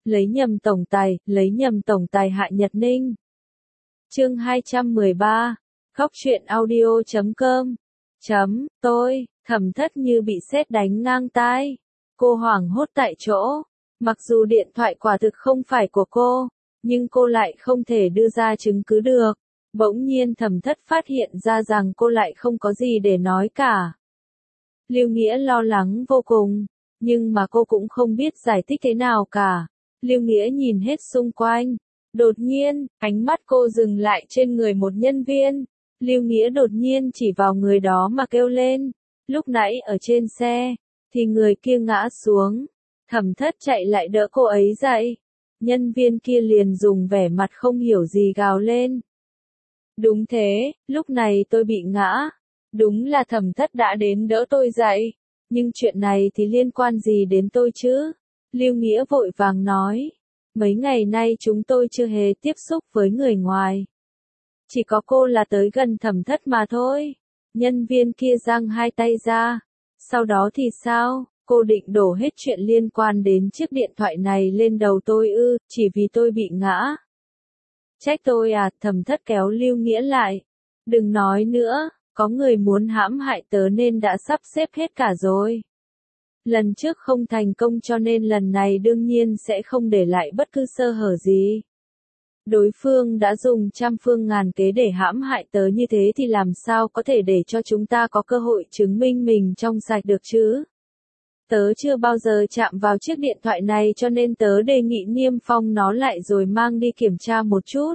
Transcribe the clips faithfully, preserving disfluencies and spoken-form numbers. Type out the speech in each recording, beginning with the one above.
lấy nhầm tổng tài, lấy nhầm tổng tài Hạ Nhật Ninh. Chương hai trăm mười ba, Góc truyện audio chấm com. Chấm, tôi, Thẩm Thất như bị sét đánh ngang tai. Cô hoảng hốt tại chỗ. Mặc dù điện thoại quả thực không phải của cô, nhưng cô lại không thể đưa ra chứng cứ được. Bỗng nhiên Thẩm Thất phát hiện ra rằng cô lại không có gì để nói cả. Lưu Nghĩa lo lắng vô cùng, nhưng mà cô cũng không biết giải thích thế nào cả. Lưu Nghĩa nhìn hết xung quanh. Đột nhiên, ánh mắt cô dừng lại trên người một nhân viên. Lưu Nghĩa đột nhiên chỉ vào người đó mà kêu lên. Lúc nãy ở trên xe, thì người kia ngã xuống. Thẩm Thất chạy lại đỡ cô ấy dậy. Nhân viên kia liền dùng vẻ mặt không hiểu gì gào lên. Đúng thế, lúc này tôi bị ngã. Đúng là Thẩm Thất đã đến đỡ tôi dậy. Nhưng chuyện này thì liên quan gì đến tôi chứ? Lưu Nghĩa vội vàng nói. Mấy ngày nay chúng tôi chưa hề tiếp xúc với người ngoài. Chỉ có cô là tới gần Thẩm Thất mà thôi. Nhân viên kia giang hai tay ra. Sau đó thì sao? Cô định đổ hết chuyện liên quan đến chiếc điện thoại này lên đầu tôi ư, chỉ vì tôi bị ngã. Trách tôi à, Thẩm Thất kéo Lưu Nghĩa lại. Đừng nói nữa, có người muốn hãm hại tớ nên đã sắp xếp hết cả rồi. Lần trước không thành công cho nên lần này đương nhiên sẽ không để lại bất cứ sơ hở gì. Đối phương đã dùng trăm phương ngàn kế để hãm hại tớ như thế thì làm sao có thể để cho chúng ta có cơ hội chứng minh mình trong sạch được chứ? Tớ chưa bao giờ chạm vào chiếc điện thoại này cho nên tớ đề nghị niêm phong nó lại rồi mang đi kiểm tra một chút.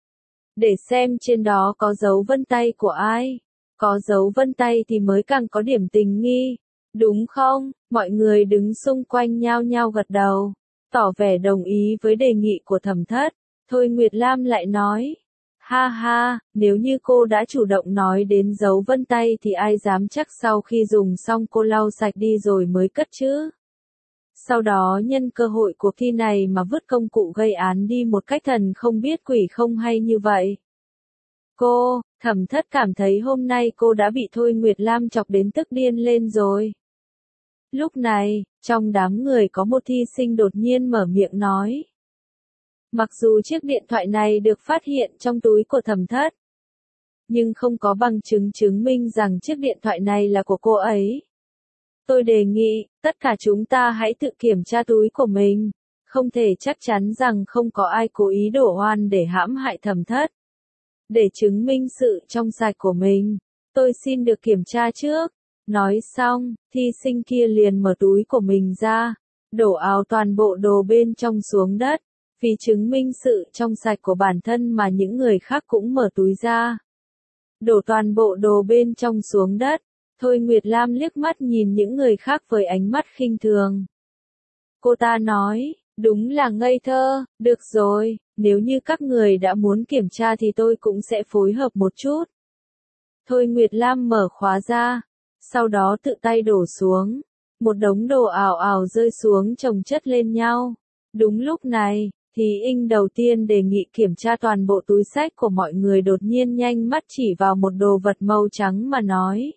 Để xem trên đó có dấu vân tay của ai. Có dấu vân tay thì mới càng có điểm tình nghi. Đúng không? Mọi người đứng xung quanh nhao nhao gật đầu. Tỏ vẻ đồng ý với đề nghị của Thẩm Thất. Thôi Nguyệt Lam lại nói. Ha ha, nếu như cô đã chủ động nói đến dấu vân tay thì ai dám chắc sau khi dùng xong cô lau sạch đi rồi mới cất chứ. Sau đó nhân cơ hội cuộc thi này mà vứt công cụ gây án đi một cách thần không biết quỷ không hay như vậy. Cô, Thẩm Thất cảm thấy hôm nay cô đã bị Thôi Nguyệt Lam chọc đến tức điên lên rồi. Lúc này, trong đám người có một thi sinh đột nhiên mở miệng nói. Mặc dù chiếc điện thoại này được phát hiện trong túi của Thẩm Thất, nhưng không có bằng chứng chứng minh rằng chiếc điện thoại này là của cô ấy. Tôi đề nghị, tất cả chúng ta hãy tự kiểm tra túi của mình. Không thể chắc chắn rằng không có ai cố ý đổ oan để hãm hại Thẩm Thất. Để chứng minh sự trong sạch của mình, tôi xin được kiểm tra trước. Nói xong, thi sinh kia liền mở túi của mình ra, đổ ào toàn bộ đồ bên trong xuống đất. Vì chứng minh sự trong sạch của bản thân mà những người khác cũng mở túi ra. Đổ toàn bộ đồ bên trong xuống đất. Thôi Nguyệt Lam liếc mắt nhìn những người khác với ánh mắt khinh thường. Cô ta nói, đúng là ngây thơ, được rồi, nếu như các người đã muốn kiểm tra thì tôi cũng sẽ phối hợp một chút. Thôi Nguyệt Lam mở khóa ra, sau đó tự tay đổ xuống. Một đống đồ ào ào rơi xuống chồng chất lên nhau. Đúng lúc này, thì Inh đầu tiên đề nghị kiểm tra toàn bộ túi xách của mọi người đột nhiên nhanh mắt chỉ vào một đồ vật màu trắng mà nói.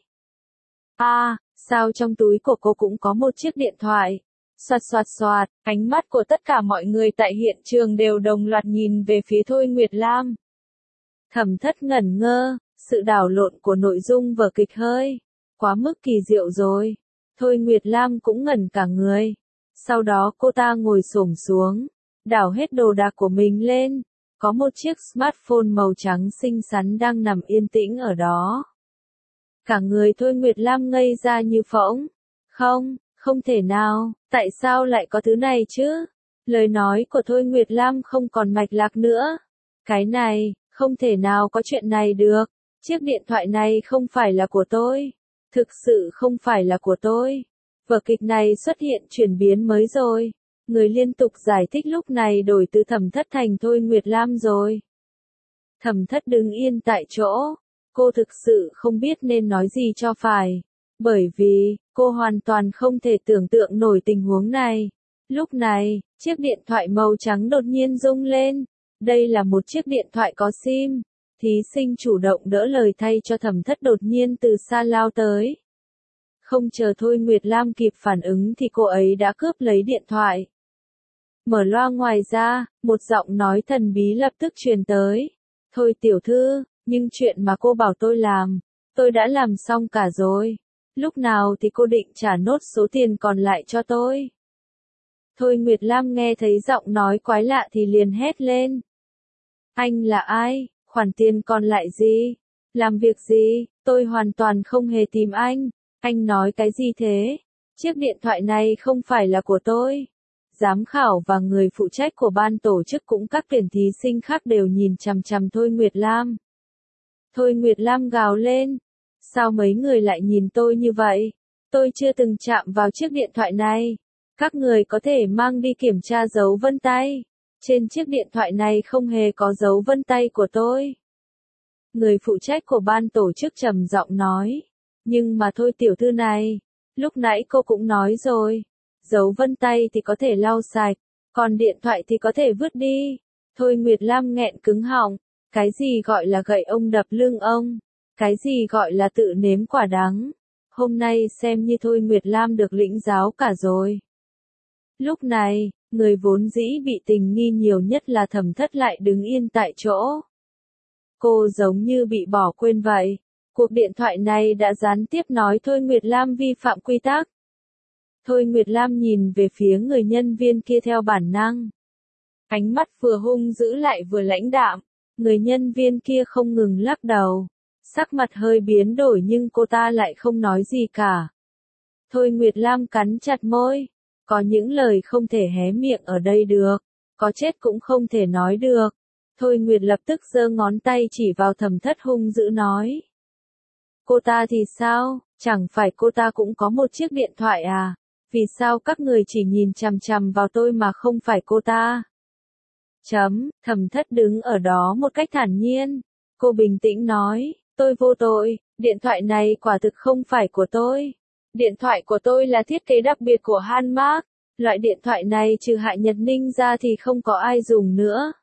À, sao trong túi của cô cũng có một chiếc điện thoại? Xoạt xoạt xoạt, ánh mắt của tất cả mọi người tại hiện trường đều đồng loạt nhìn về phía Thôi Nguyệt Lam. Thẩm Thất ngẩn ngơ, sự đảo lộn của nội dung vở kịch hơi quá mức kỳ diệu rồi. Thôi Nguyệt Lam cũng ngẩn cả người. Sau đó cô ta ngồi xổm xuống, đảo hết đồ đạc của mình lên. Có một chiếc smartphone màu trắng xinh xắn đang nằm yên tĩnh ở đó. Cả người Thôi Nguyệt Lam ngây ra như phỗng. Không, không thể nào, tại sao lại có thứ này chứ? Lời nói của Thôi Nguyệt Lam không còn mạch lạc nữa. Cái này, không thể nào có chuyện này được. Chiếc điện thoại này không phải là của tôi. Thực sự không phải là của tôi. Vở kịch này xuất hiện chuyển biến mới rồi. Người liên tục giải thích lúc này đổi từ Thẩm Thất thành Thôi Nguyệt Lam rồi. Thẩm Thất đứng yên tại chỗ. Cô thực sự không biết nên nói gì cho phải. Bởi vì, cô hoàn toàn không thể tưởng tượng nổi tình huống này. Lúc này, chiếc điện thoại màu trắng đột nhiên rung lên. Đây là một chiếc điện thoại có sim. Thí sinh chủ động đỡ lời thay cho Thẩm Thất đột nhiên từ xa lao tới. Không chờ Thôi Nguyệt Lam kịp phản ứng thì cô ấy đã cướp lấy điện thoại. Mở loa ngoài ra, một giọng nói thần bí lập tức truyền tới. Thôi tiểu thư, nhưng chuyện mà cô bảo tôi làm, tôi đã làm xong cả rồi. Lúc nào thì cô định trả nốt số tiền còn lại cho tôi? Thôi Nguyệt Lam nghe thấy giọng nói quái lạ thì liền hét lên. Anh là ai? Khoản tiền còn lại gì? Làm việc gì? Tôi hoàn toàn không hề tìm anh. Anh nói cái gì thế? Chiếc điện thoại này không phải là của tôi. Giám khảo và người phụ trách của ban tổ chức cũng các tuyển thí sinh khác đều nhìn chằm chằm Thôi Nguyệt Lam. Thôi Nguyệt Lam gào lên. Sao mấy người lại nhìn tôi như vậy? Tôi chưa từng chạm vào chiếc điện thoại này. Các người có thể mang đi kiểm tra dấu vân tay. Trên chiếc điện thoại này không hề có dấu vân tay của tôi. Người phụ trách của ban tổ chức trầm giọng nói. Nhưng mà thôi tiểu thư này, lúc nãy cô cũng nói rồi. Dấu vân tay thì có thể lau sạch, còn điện thoại thì có thể vứt đi. Thôi Nguyệt Lam nghẹn cứng họng. Cái gì gọi là gậy ông đập lưng ông? Cái gì gọi là tự nếm quả đắng? Hôm nay xem như Thôi Nguyệt Lam được lĩnh giáo cả rồi. Lúc này, người vốn dĩ bị tình nghi nhiều nhất là Thẩm Thất lại đứng yên tại chỗ. Cô giống như bị bỏ quên vậy. Cuộc điện thoại này đã gián tiếp nói Thôi Nguyệt Lam vi phạm quy tắc. Thôi Nguyệt Lam nhìn về phía người nhân viên kia theo bản năng. Ánh mắt vừa hung dữ lại vừa lãnh đạm. Người nhân viên kia không ngừng lắc đầu. Sắc mặt hơi biến đổi nhưng cô ta lại không nói gì cả. Thôi Nguyệt Lam cắn chặt môi. Có những lời không thể hé miệng ở đây được. Có chết cũng không thể nói được. Thôi Nguyệt lập tức giơ ngón tay chỉ vào Thẩm Thất hung dữ nói. Cô ta thì sao? Chẳng phải cô ta cũng có một chiếc điện thoại à? Vì sao các người chỉ nhìn chằm chằm vào tôi mà không phải cô ta? Chấm, Thẩm Thất đứng ở đó một cách thản nhiên. Cô bình tĩnh nói, tôi vô tội, điện thoại này quả thực không phải của tôi. Điện thoại của tôi là thiết kế đặc biệt của Hanmark. Loại điện thoại này trừ Hạ Nhật Ninh ra thì không có ai dùng nữa.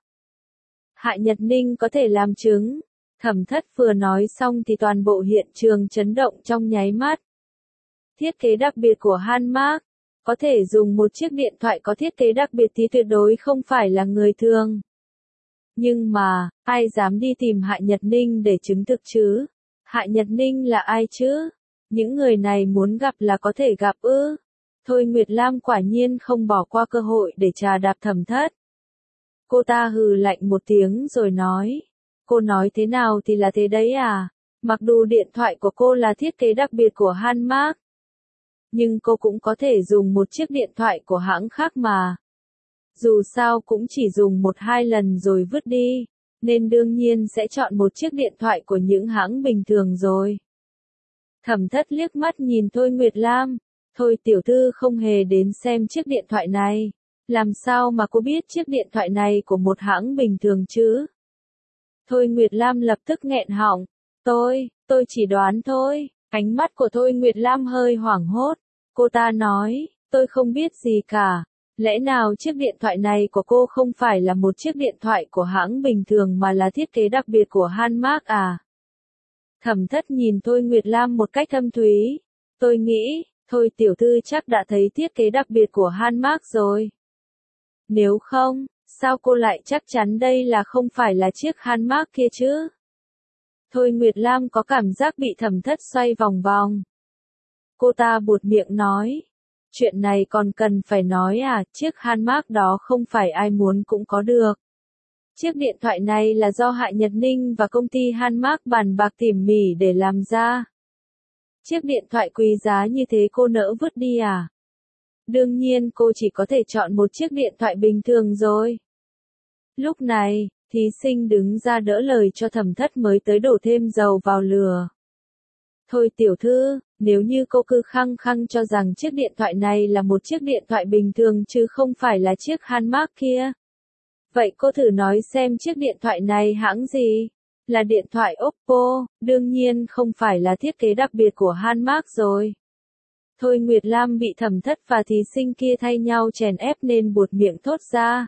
Hạ Nhật Ninh có thể làm chứng. Thẩm Thất vừa nói xong thì toàn bộ hiện trường chấn động trong nháy mắt. Thiết kế đặc biệt của Hanmark. Có thể dùng một chiếc điện thoại có thiết kế đặc biệt thì tuyệt đối không phải là người thường. Nhưng mà, ai dám đi tìm Hạ Nhật Ninh để chứng thực chứ? Hạ Nhật Ninh là ai chứ? Những người này muốn gặp là có thể gặp ư? Thôi Nguyệt Lam quả nhiên không bỏ qua cơ hội để trà đạp Thẩm Thất. Cô ta hừ lạnh một tiếng rồi nói. Cô nói thế nào thì là thế đấy à? Mặc dù điện thoại của cô là thiết kế đặc biệt của Hanmark. Nhưng cô cũng có thể dùng một chiếc điện thoại của hãng khác mà. Dù sao cũng chỉ dùng một hai lần rồi vứt đi. Nên đương nhiên sẽ chọn một chiếc điện thoại của những hãng bình thường rồi. Thẩm Thất liếc mắt nhìn Thôi Nguyệt Lam. Thôi tiểu thư không hề đến xem chiếc điện thoại này. Làm sao mà cô biết chiếc điện thoại này của một hãng bình thường chứ? Thôi Nguyệt Lam lập tức nghẹn họng. Tôi, tôi chỉ đoán thôi. Ánh mắt của Thôi Nguyệt Lam hơi hoảng hốt. Cô ta nói, tôi không biết gì cả. Lẽ nào chiếc điện thoại này của cô không phải là một chiếc điện thoại của hãng bình thường mà là thiết kế đặc biệt của Hanmark à? Thẩm Thất nhìn Thôi Nguyệt Lam một cách thâm thúy. Tôi nghĩ, Thôi tiểu thư chắc đã thấy thiết kế đặc biệt của Hanmark rồi. Nếu không, sao cô lại chắc chắn đây là không phải là chiếc Hanmark kia chứ? Thôi Nguyệt Lam có cảm giác bị Thẩm Thất xoay vòng vòng. Cô ta buột miệng nói. Chuyện này còn cần phải nói à, chiếc Hanmark đó không phải ai muốn cũng có được. Chiếc điện thoại này là do Hạ Nhật Ninh và công ty Hanmark bàn bạc tỉ mỉ để làm ra. Chiếc điện thoại quý giá như thế cô nỡ vứt đi à? Đương nhiên cô chỉ có thể chọn một chiếc điện thoại bình thường rồi. Lúc này, thí sinh đứng ra đỡ lời cho Thẩm Thất mới tới đổ thêm dầu vào lửa. Thôi tiểu thư, nếu như cô cứ khăng khăng cho rằng chiếc điện thoại này là một chiếc điện thoại bình thường chứ không phải là chiếc Hanmark kia. Vậy cô thử nói xem chiếc điện thoại này hãng gì? Là điện thoại Oppo, đương nhiên không phải là thiết kế đặc biệt của Hanmark rồi. Thôi Nguyệt Lam bị Thẩm Thất và thí sinh kia thay nhau chèn ép nên buột miệng thốt ra.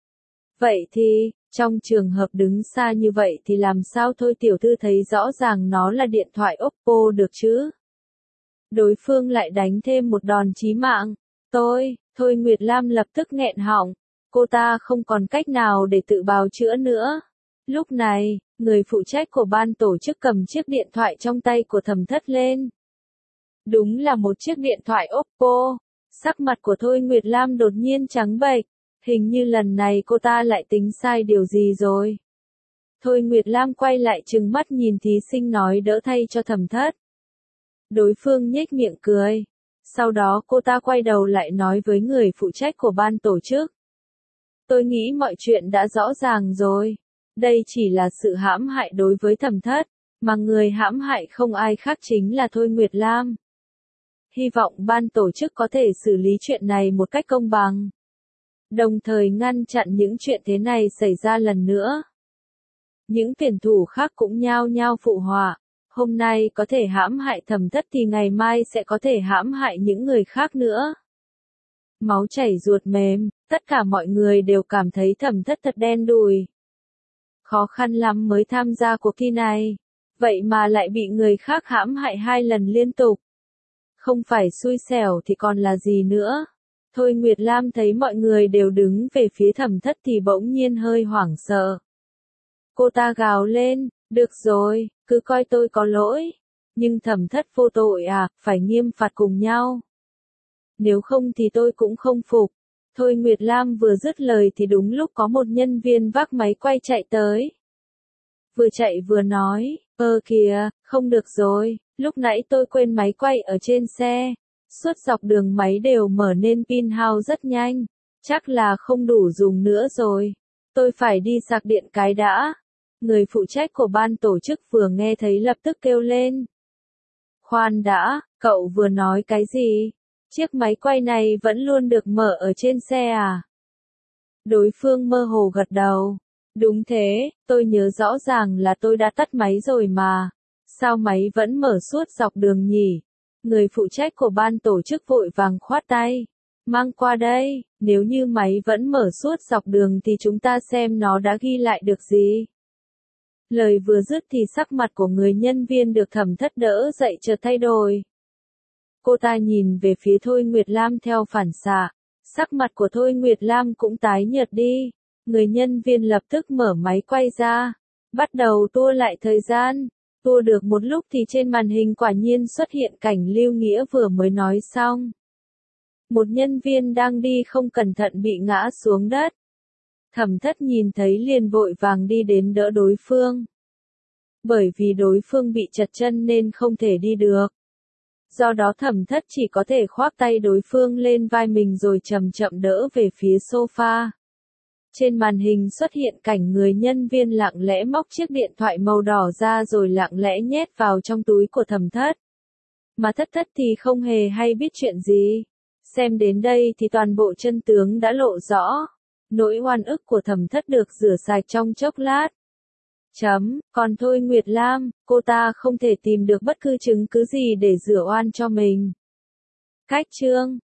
Vậy thì, trong trường hợp đứng xa như vậy thì làm sao Thôi tiểu thư thấy rõ ràng nó là điện thoại Oppo được chứ? Đối phương lại đánh thêm một đòn chí mạng. Tôi, Thôi Nguyệt Lam lập tức nghẹn họng. cô ta không còn cách nào để tự bào chữa nữa. Lúc này, người phụ trách của ban tổ chức cầm chiếc điện thoại trong tay của Thẩm Thất lên. Đúng là một chiếc điện thoại Oppo. Sắc mặt của Thôi Nguyệt Lam đột nhiên trắng bệch, hình như lần này cô ta lại tính sai điều gì rồi. Thôi Nguyệt Lam quay lại trừng mắt nhìn thí sinh nói đỡ thay cho Thẩm Thất. Đối phương nhếch miệng cười. Sau đó cô ta quay đầu lại nói với người phụ trách của ban tổ chức. Tôi nghĩ mọi chuyện đã rõ ràng rồi. Đây chỉ là sự hãm hại đối với Thẩm Thất, mà người hãm hại không ai khác chính là Thôi Nguyệt Lam. Hy vọng ban tổ chức có thể xử lý chuyện này một cách công bằng. Đồng thời ngăn chặn những chuyện thế này xảy ra lần nữa. Những tuyển thủ khác cũng nhao nhao phụ họa. Hôm nay có thể hãm hại Thẩm Thất thì ngày mai sẽ có thể hãm hại những người khác nữa. Máu chảy ruột mềm, tất cả mọi người đều cảm thấy Thẩm Thất thật đen đủi. Khó khăn lắm mới tham gia cuộc thi này. Vậy mà lại bị người khác hãm hại hai lần liên tục. Không phải xui xẻo thì còn là gì nữa. Thôi Nguyệt Lam thấy mọi người đều đứng về phía Thẩm Thất thì bỗng nhiên hơi hoảng sợ. Cô ta gào lên, được rồi, cứ coi tôi có lỗi. Nhưng Thẩm Thất vô tội à, phải nghiêm phạt cùng nhau. Nếu không thì tôi cũng không phục. Thôi Nguyệt Lam vừa dứt lời thì đúng lúc có một nhân viên vác máy quay chạy tới. Vừa chạy vừa nói, ơ kìa, không được rồi, lúc nãy tôi quên máy quay ở trên xe. Suốt dọc đường máy đều mở nên pin hao rất nhanh. Chắc là không đủ dùng nữa rồi. Tôi phải đi sạc điện cái đã. Người phụ trách của ban tổ chức vừa nghe thấy lập tức kêu lên. Khoan đã, cậu vừa nói cái gì? Chiếc máy quay này vẫn luôn được mở ở trên xe à? Đối phương mơ hồ gật đầu. Đúng thế, tôi nhớ rõ ràng là tôi đã tắt máy rồi mà. Sao máy vẫn mở suốt dọc đường nhỉ? Người phụ trách của ban tổ chức vội vàng khoát tay. Mang qua đây, nếu như máy vẫn mở suốt dọc đường thì chúng ta xem nó đã ghi lại được gì. Lời vừa dứt thì sắc mặt của người nhân viên được Thẩm Thất đỡ dậy chợt thay đổi. Cô ta nhìn về phía Thôi Nguyệt Lam theo phản xạ. Sắc mặt của Thôi Nguyệt Lam cũng tái nhợt đi. Người nhân viên lập tức mở máy quay ra. Bắt đầu tua lại thời gian. Tua được một lúc thì trên màn hình quả nhiên xuất hiện cảnh Lưu Nghĩa vừa mới nói xong. Một nhân viên đang đi không cẩn thận bị ngã xuống đất. Thẩm Thất nhìn thấy liền vội vàng đi đến đỡ đối phương. Bởi vì đối phương bị trật chân nên không thể đi được. Do đó Thẩm Thất chỉ có thể khoác tay đối phương lên vai mình rồi chậm chậm đỡ về phía sofa. Trên màn hình xuất hiện cảnh người nhân viên lặng lẽ móc chiếc điện thoại màu đỏ ra rồi lặng lẽ nhét vào trong túi của Thẩm Thất. Mà Thất Thất thì không hề hay biết chuyện gì. Xem đến đây thì toàn bộ chân tướng đã lộ rõ. Nỗi oan ức của Thẩm Thất được rửa sạch trong chốc lát. Chấm, còn Thôi Nguyệt Lam, cô ta không thể tìm được bất cứ chứng cứ gì để rửa oan cho mình. Cách chương